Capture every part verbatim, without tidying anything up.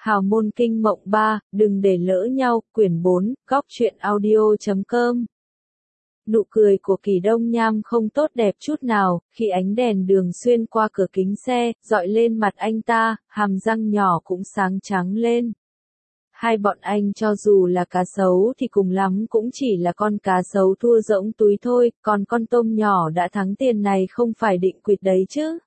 Hào môn kinh mộng ba, đừng để lỡ nhau, quyển bốn, góc truyện audio chấm com. Nụ cười của Kỳ Đông Nham không tốt đẹp chút nào, khi ánh đèn đường xuyên qua cửa kính xe, dọi lên mặt anh ta, hàm răng nhỏ cũng sáng trắng lên. Hai bọn anh cho dù là cá sấu thì cùng lắm cũng chỉ là con cá sấu thua rỗng túi thôi, còn con tôm nhỏ đã thắng tiền này không phải định quỵt đấy chứ.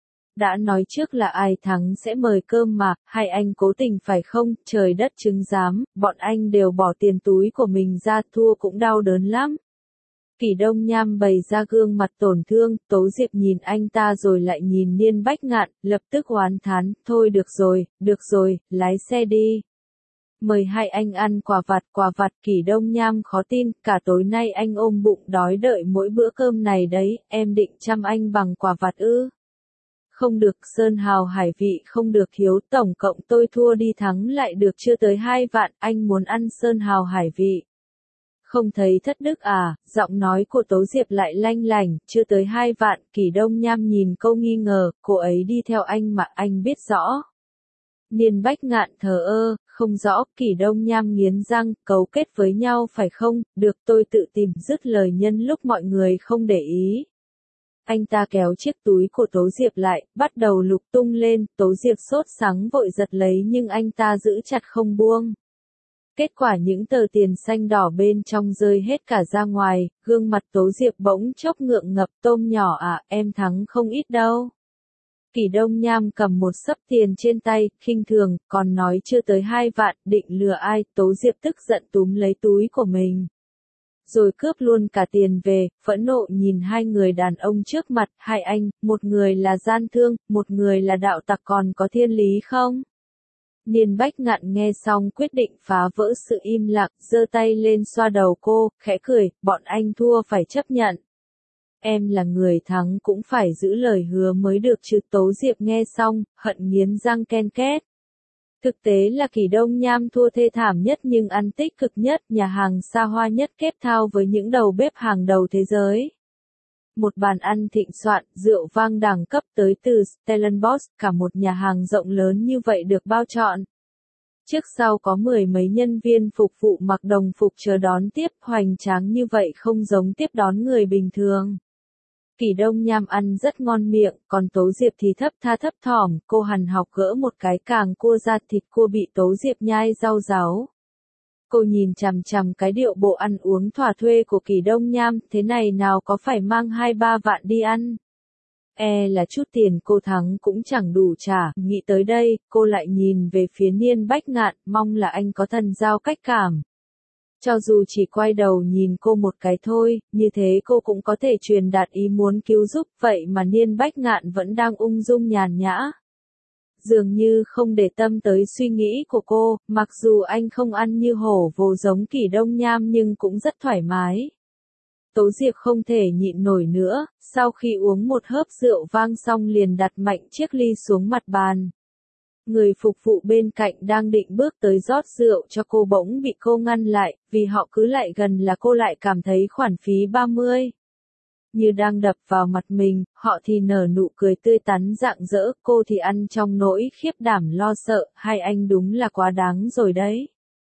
Đã nói trước là ai thắng sẽ mời cơm mà, hai anh cố tình phải không, trời đất chứng giám, bọn anh đều bỏ tiền túi của mình ra, thua cũng đau đớn lắm. Kỳ Đông Nham bày ra gương mặt tổn thương, Tố Diệp nhìn anh ta rồi lại nhìn Niên Bách Ngạn, lập tức oán thán, thôi được rồi, được rồi, lái xe đi. Mời hai anh ăn quà vặt, quà vặt. Kỳ Đông Nham khó tin, cả tối nay anh ôm bụng đói đợi mỗi bữa cơm này đấy, em định chăm anh bằng quà vặt ư? Không được, sơn hào hải vị không được, hiếu tổng cộng tôi thua đi thắng lại được chưa tới hai vạn, anh muốn ăn sơn hào hải vị. Không thấy thất đức à, giọng nói của Tố Diệp lại lanh lảnh, chưa tới hai vạn, Kỳ Đông Nham nhìn câu nghi ngờ, cô ấy đi theo anh mà anh biết rõ. Niên Bách Ngạn thờ ơ, không rõ, Kỳ Đông Nham nghiến răng, cấu kết với nhau phải không, được tôi tự tìm, dứt lời nhân lúc mọi người không để ý. Anh ta kéo chiếc túi của Tố Diệp lại, bắt đầu lục tung lên, Tố Diệp sốt sắng vội giật lấy nhưng anh ta giữ chặt không buông. Kết quả những tờ tiền xanh đỏ bên trong rơi hết cả ra ngoài, gương mặt Tố Diệp bỗng chốc ngượng ngập, tôm nhỏ à, em thắng không ít đâu. Kỳ Đông Nham cầm một xấp tiền trên tay, khinh thường, còn nói chưa tới hai vạn, định lừa ai, Tố Diệp tức giận túm lấy túi của mình. Rồi cướp luôn cả tiền về, phẫn nộ nhìn hai người đàn ông trước mặt, hai anh, một người là gian thương, một người là đạo tặc, còn có thiên lý không? Niên Bách Ngạn nghe xong quyết định phá vỡ sự im lặng, giơ tay lên xoa đầu cô, khẽ cười, bọn anh thua phải chấp nhận. Em là người thắng cũng phải giữ lời hứa mới được chứ. Tố Diệp nghe xong, hận nghiến răng ken két. Thực tế là Kỳ Đông Nham thua thê thảm nhất nhưng ăn tích cực nhất, nhà hàng xa hoa nhất Cape Town với những đầu bếp hàng đầu thế giới. Một bàn ăn thịnh soạn, rượu vang đẳng cấp tới từ Stellenbosch, cả một nhà hàng rộng lớn như vậy được bao trọn. Trước sau có mười mấy nhân viên phục vụ mặc đồng phục chờ đón tiếp, hoành tráng như vậy không giống tiếp đón người bình thường. Kỳ Đông Nham ăn rất ngon miệng, còn Tố Diệp thì thấp tha thấp thỏm, cô hằn học gỡ một cái càng cua ra, thịt cua bị Tố Diệp nhai rau ráu. Cô nhìn chằm chằm cái điệu bộ ăn uống thỏa thuê của Kỳ Đông Nham, thế này nào có phải mang hai ba vạn đi ăn. E là chút tiền cô thắng cũng chẳng đủ trả, nghĩ tới đây, cô lại nhìn về phía Niên Bách Ngạn, mong là anh có thần giao cách cảm. Cho dù chỉ quay đầu nhìn cô một cái thôi, như thế cô cũng có thể truyền đạt ý muốn cứu giúp, vậy mà Niên Bách Ngạn vẫn đang ung dung nhàn nhã. Dường như không để tâm tới suy nghĩ của cô, mặc dù anh không ăn như hổ vồ giống Kỳ Đông Nham nhưng cũng rất thoải mái. Tố Diệp không thể nhịn nổi nữa, sau khi uống một hớp rượu vang xong liền đặt mạnh chiếc ly xuống mặt bàn. Người phục vụ bên cạnh đang định bước tới rót rượu cho cô bỗng bị cô ngăn lại, vì họ cứ lại gần là cô lại cảm thấy khoản phí ba mươi. Như đang đập vào mặt mình, họ thì nở nụ cười tươi tắn rạng rỡ, cô thì ăn trong nỗi khiếp đảm lo sợ, hai anh đúng là quá đáng rồi đấy.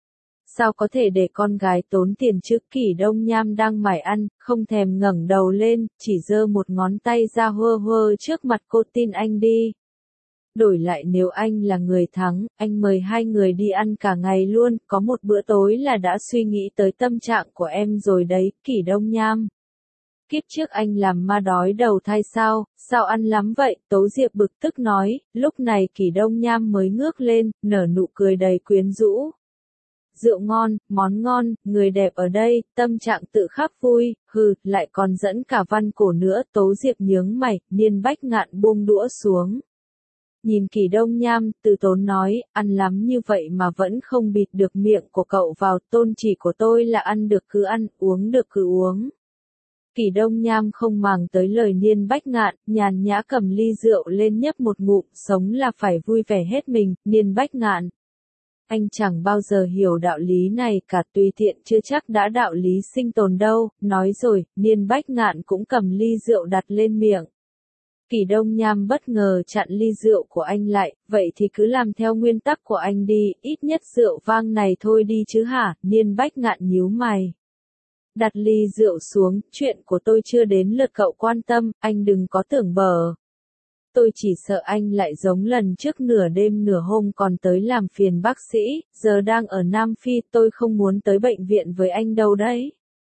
Sao có thể để con gái tốn tiền chứ? Kỳ Đông Nham đang mải ăn, không thèm ngẩng đầu lên, chỉ giơ một ngón tay ra hơ hơ trước mặt cô, tin anh đi. Đổi lại nếu anh là người thắng, anh mời hai người đi ăn cả ngày luôn, có một bữa tối là đã suy nghĩ tới tâm trạng của em rồi đấy, Kỳ Đông Nham. Kiếp trước anh làm ma đói đầu thai sao, sao ăn lắm vậy, Tố Diệp bực tức nói, lúc này Kỳ Đông Nham mới ngước lên, nở nụ cười đầy quyến rũ. Rượu ngon, món ngon, người đẹp ở đây, tâm trạng tự khắc vui, hừ, lại còn dẫn cả văn cổ nữa, Tố Diệp nhướng mày, Niên Bách Ngạn buông đũa xuống. Nhìn Kỳ Đông Nham, từ tốn nói, ăn lắm như vậy mà vẫn không bịt được miệng của cậu vào, tôn chỉ của tôi là ăn được cứ ăn, uống được cứ uống. Kỳ Đông Nham không màng tới lời Niên Bách Ngạn, nhàn nhã cầm ly rượu lên nhấp một ngụm, sống là phải vui vẻ hết mình, Niên Bách Ngạn. Anh chẳng bao giờ hiểu đạo lý này cả, tùy tiện chưa chắc đã đạo lý sinh tồn đâu, nói rồi, Niên Bách Ngạn cũng cầm ly rượu đặt lên miệng. Kỷ Đông Nham bất ngờ chặn ly rượu của anh lại, vậy thì cứ làm theo nguyên tắc của anh đi, ít nhất rượu vang này thôi đi chứ hả, Niên Bách Ngạn nhíu mày. Đặt ly rượu xuống, chuyện của tôi chưa đến lượt cậu quan tâm, anh đừng có tưởng bở. Tôi chỉ sợ anh lại giống lần trước nửa đêm nửa hôm còn tới làm phiền bác sĩ, giờ đang ở Nam Phi, tôi không muốn tới bệnh viện với anh đâu đấy.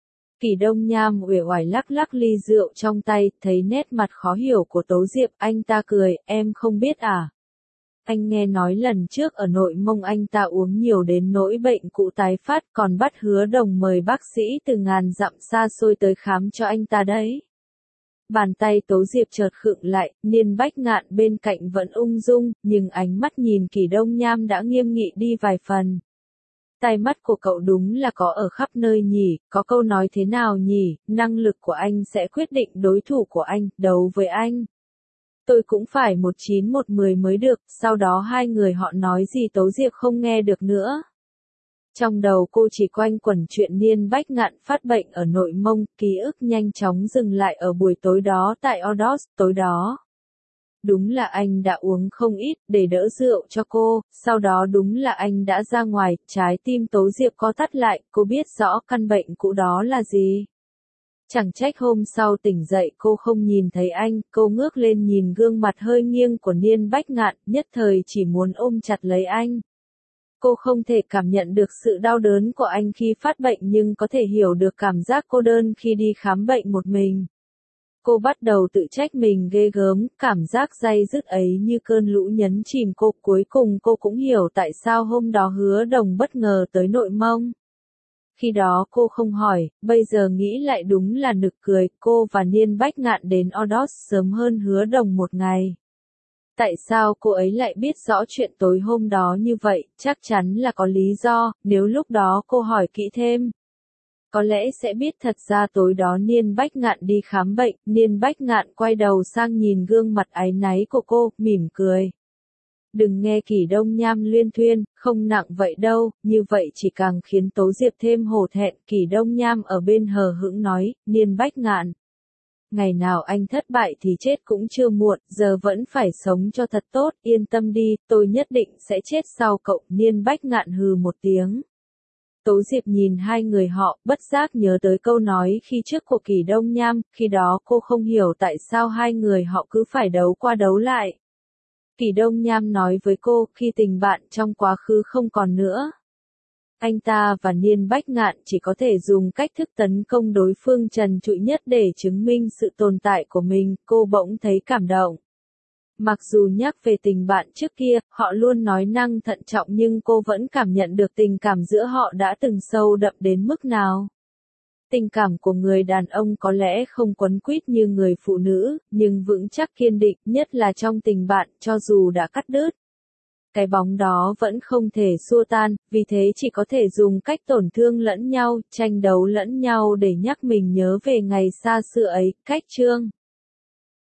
Kỷ Đông Nham uể oải lắc lắc ly rượu trong tay, thấy nét mặt khó hiểu của Tố Diệp, anh ta cười, em không biết à? Anh nghe nói lần trước ở Nội Mông anh ta uống nhiều đến nỗi bệnh cũ tái phát, còn bắt Hứa Đồng mời bác sĩ từ ngàn dặm xa xôi tới khám cho anh ta đấy. Bàn tay Tố Diệp chợt khựng lại, Niên Bách Ngạn bên cạnh vẫn ung dung, nhưng ánh mắt nhìn Kỷ Đông Nham đã nghiêm nghị đi vài phần. Tai mắt của cậu đúng là có ở khắp nơi nhỉ, có câu nói thế nào nhỉ, năng lực của anh sẽ quyết định đối thủ của anh, đấu với anh. Tôi cũng phải một chín một mười mới được, sau đó hai người họ nói gì Tố Diệp không nghe được nữa. Trong đầu cô chỉ quanh quẩn chuyện Niên Bách Ngạn phát bệnh ở Nội Mông, ký ức nhanh chóng dừng lại ở buổi tối đó tại Odos, tối đó. Đúng là anh đã uống không ít để đỡ rượu cho cô, sau đó đúng là anh đã ra ngoài, trái tim Tố Diệp co thắt lại, cô biết rõ căn bệnh cũ đó là gì. Chẳng trách hôm sau tỉnh dậy cô không nhìn thấy anh, cô ngước lên nhìn gương mặt hơi nghiêng của Niên Bách Ngạn, nhất thời chỉ muốn ôm chặt lấy anh. Cô không thể cảm nhận được sự đau đớn của anh khi phát bệnh nhưng có thể hiểu được cảm giác cô đơn khi đi khám bệnh một mình. Cô bắt đầu tự trách mình ghê gớm, cảm giác day dứt ấy như cơn lũ nhấn chìm cô. Cuối cùng cô cũng hiểu tại sao hôm đó Hứa Đồng bất ngờ tới Nội Mông. Khi đó cô không hỏi, bây giờ nghĩ lại đúng là nực cười, cô và Niên Bách Ngạn đến Odos sớm hơn Hứa Đồng một ngày. Tại sao cô ấy lại biết rõ chuyện tối hôm đó như vậy, chắc chắn là có lý do, nếu lúc đó cô hỏi kỹ thêm. Có lẽ sẽ biết thật ra tối đó Niên Bách Ngạn đi khám bệnh, Niên Bách Ngạn quay đầu sang nhìn gương mặt áy náy của cô, mỉm cười. Đừng nghe Kỷ Đông Nham luyên thuyên, không nặng vậy đâu, như vậy chỉ càng khiến Tố Diệp thêm hổ thẹn. Kỷ Đông Nham ở bên hờ hững nói, Niên Bách Ngạn. Ngày nào anh thất bại thì chết cũng chưa muộn, giờ vẫn phải sống cho thật tốt, yên tâm đi, tôi nhất định sẽ chết sau cậu. Niên Bách Ngạn hừ một tiếng. Tố Diệp nhìn hai người họ, bất giác nhớ tới câu nói khi trước của Kỷ Đông Nham, khi đó cô không hiểu tại sao hai người họ cứ phải đấu qua đấu lại. Kỷ Đông Nham nói với cô, khi tình bạn trong quá khứ không còn nữa. Anh ta và Niên Bách Ngạn chỉ có thể dùng cách thức tấn công đối phương trần trụi nhất để chứng minh sự tồn tại của mình, cô bỗng thấy cảm động. Mặc dù nhắc về tình bạn trước kia, họ luôn nói năng thận trọng nhưng cô vẫn cảm nhận được tình cảm giữa họ đã từng sâu đậm đến mức nào. Tình cảm của người đàn ông có lẽ không quấn quýt như người phụ nữ, nhưng vững chắc kiên định, nhất là trong tình bạn, cho dù đã cắt đứt. Cái bóng đó vẫn không thể xua tan, vì thế chỉ có thể dùng cách tổn thương lẫn nhau, tranh đấu lẫn nhau để nhắc mình nhớ về ngày xa xưa ấy. Cách chương